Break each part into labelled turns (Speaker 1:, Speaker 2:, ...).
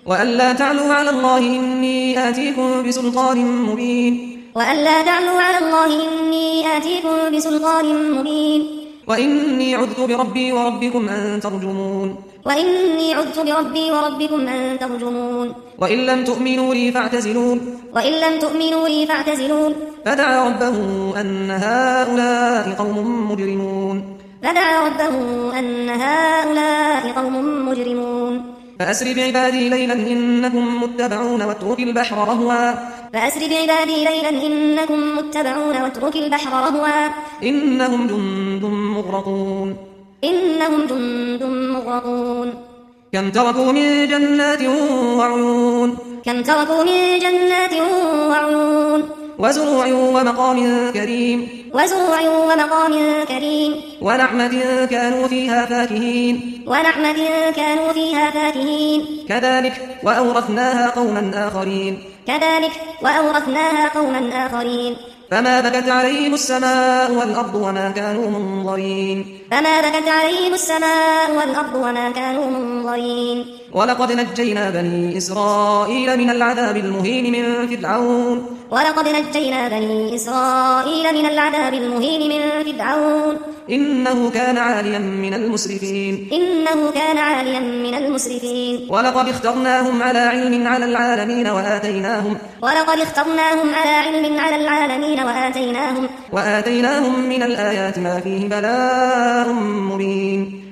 Speaker 1: وألا تعلوا على الله إني آتيكم بسلطان مبين
Speaker 2: وألا تعلوا على الله إني آتيكم بسلطان مبين
Speaker 1: وإني عذت بربي وربكم أن ترجمون
Speaker 2: وإني عذت بربي وربكم أن ترجمون
Speaker 1: وإن لم تؤمنوا لي فاعتزلون
Speaker 2: وإن لم تؤمنوا لي فاعتزلون
Speaker 1: فدعا ربه أن هؤلاء قوم مجرمون
Speaker 2: فدعا ربه أن هؤلاء قوم مجرمون
Speaker 1: فأسر بعبادي ليلا إنكم متبعون واترك البحر رهوا
Speaker 2: فأسر بعبادي ليلا إنكم متبعون واترك البحر رهوا
Speaker 1: إنهم جند مغرقون
Speaker 2: إنهم جند مغرقون
Speaker 1: كم تركوا من جنات وعيون
Speaker 2: كم تركوا من جنات وعيون
Speaker 1: وزروع ومقام كريم
Speaker 2: وزروع ومقام كريم
Speaker 1: ونعمة كانوا فيها فاكهين
Speaker 2: ونعمة كانوا فيها فاكهين
Speaker 1: كذلك وأورثناها قوما آخرين
Speaker 2: كذلك وأورثناها قوما آخرين
Speaker 1: فما بكت عليهم السماء والأرض وما كانوا منظرين
Speaker 2: فما بكت عليهم السماء والأرض وما كانوا منظرين
Speaker 1: ولقد نجينا بني إسرائيل من العذاب المهين من فرعون
Speaker 2: ولقد نجينا بني إسرائيل من العذاب المهين من فرعون
Speaker 1: إنه كان عاليا من المسرفين
Speaker 2: إنه كان عاليا من المسرفين
Speaker 1: ولقد اخترناهم على علم على العالمين
Speaker 2: ولقد اخترناهم على علم على العالمين وآتيناهم
Speaker 1: من الآيات ما فيه بلاء مبين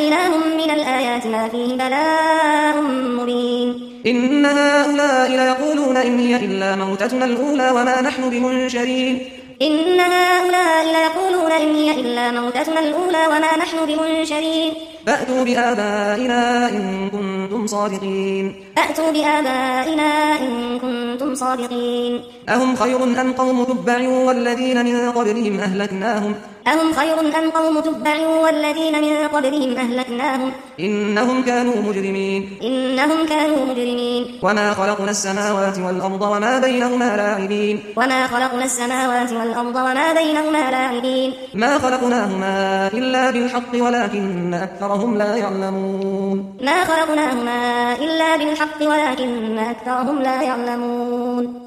Speaker 1: إن هؤلاء ليقولون إن هي إلا موتتنا الأولى وما نحن بمنشرين
Speaker 2: إن هؤلاء ليقولون إن هي إلا موتتنا الأولى وما نحن بمنشرين
Speaker 1: فأتوا بآبائنا إن كنتم صادقين
Speaker 2: فأتوا بآبائنا إن كنتم صادقين
Speaker 1: أهم خير أم قوم تبع والذين من قبلهم أهلكناهم
Speaker 2: أهم خير أم قوم تبع والذين من قبلهم أهلكناهم
Speaker 1: إنهم كانوا مجرمين وما خلقنا السماوات والأرض وما بينهما لاعبين ما خلقناهما إلا بالحق ولكن أكثرهم لا يعلمون